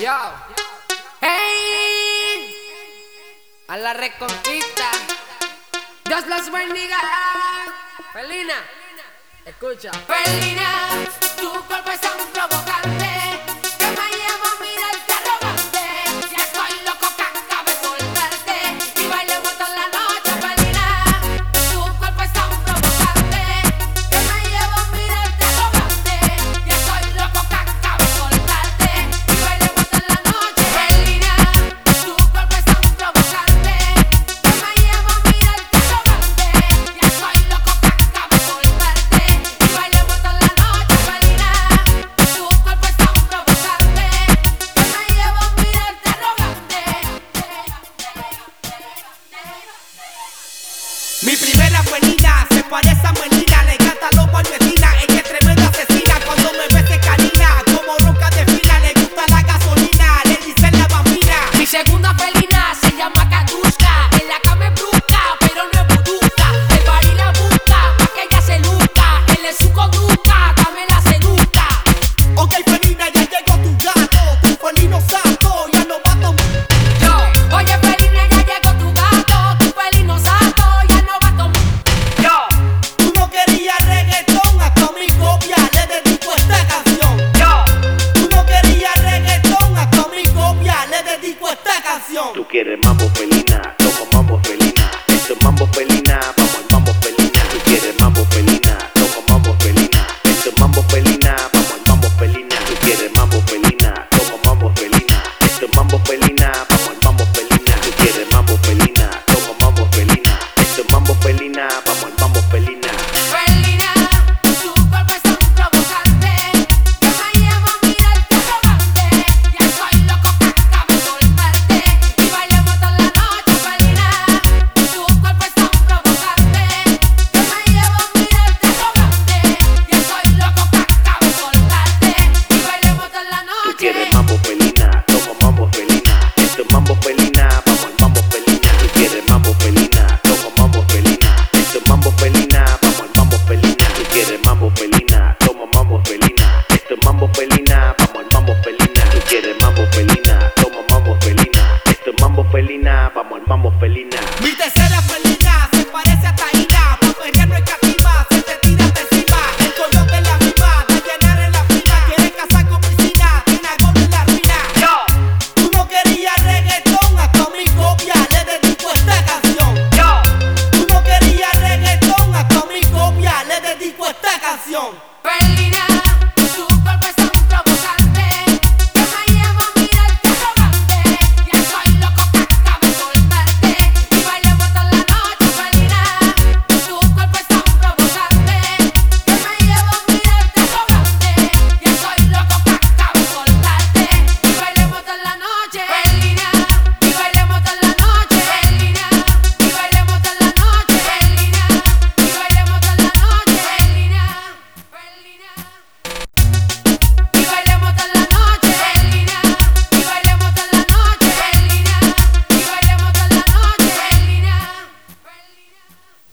Yo, hey, a la reconquista. Dios los bendiga. Felina, escucha. Felina, tu cuerpo es tan provocante que me llevo a mirarte arrogante. Ya estoy loco que acabe soltarte y bailemos toda la noche. Felina, tu cuerpo es tan provocante que me llevo a mirarte arrogante. Ya estoy loco que acabe soltarte y bailemos toda la noche. Felina, tu cuerpo es tan provocante que me llevo a mirarte arrogante. Ya estoy loco que acabe soltarte y bailemos toda la noche. Felina, tu cuerpo es tan provocante que me llevo a mirarte arrogante. Mi primera fue niña, se parece a Melina, le encanta lo palmetina, ella es tremenda asesina, cuando me ve se canina, como roca de fina, le gusta la gasolina, le dicen la bambina. Mi segunda felina se llama Katushka, en la cama es brusca, pero no es buduca, el party la busca, pa' que ella se luzca, él es su conducta, dame la seduzca. Ok, felina, ya llegó tu gato, tu felino santo, ya no va a tomar. Yo, oye felina, ya llegó tu gato, tu felino santo, ya no va a tomar. Yo, tú no querías reggaetón, hasta mi copia le dedico esta canción. Yo, tú no querías reggaetón, hasta mi copia le dedico esta canción. Tú quieres mambo felina, toco mambo felina. Esto es mambo felina, vamos al mambo felina. Tú quieres mambo felina, toco mambo felina. Esto es mambo felina, vamos al mambo felina. Tú quieres mambo felina, toco mambo felina. Esto es mambo felina, vamos al mambo felina. Tú quieres mambo felina, toco mambo felina. Esto es mambo felina, vamos al mambo felina. Felina, tu cuerpo es tan provocante que me llevo a mirarte arrogante. Ya estoy loco que acabe soltarte y bailemos toda la noche. Felina, tu cuerpo es tan provocante que me llevo a mirarte arrogante. Ya estoy loco que acabe soltarte y bailemos toda la Tú noche. quieres mambo felina, toco mambo felina. Esto es mambo felina, vamos al mambo felina. Tú quieres mambo felina, toco mambo felina. Esto es mambo felina, vamos al mambo felina. Tú quieres mambo felina, tomo mambo felina. Esto es mambo felina, vamos al mambo felina. Tú quieres mambo felina, tomo mambo felina. Esto es mambo felina, vamos al mambo felina. Mi tercera felina.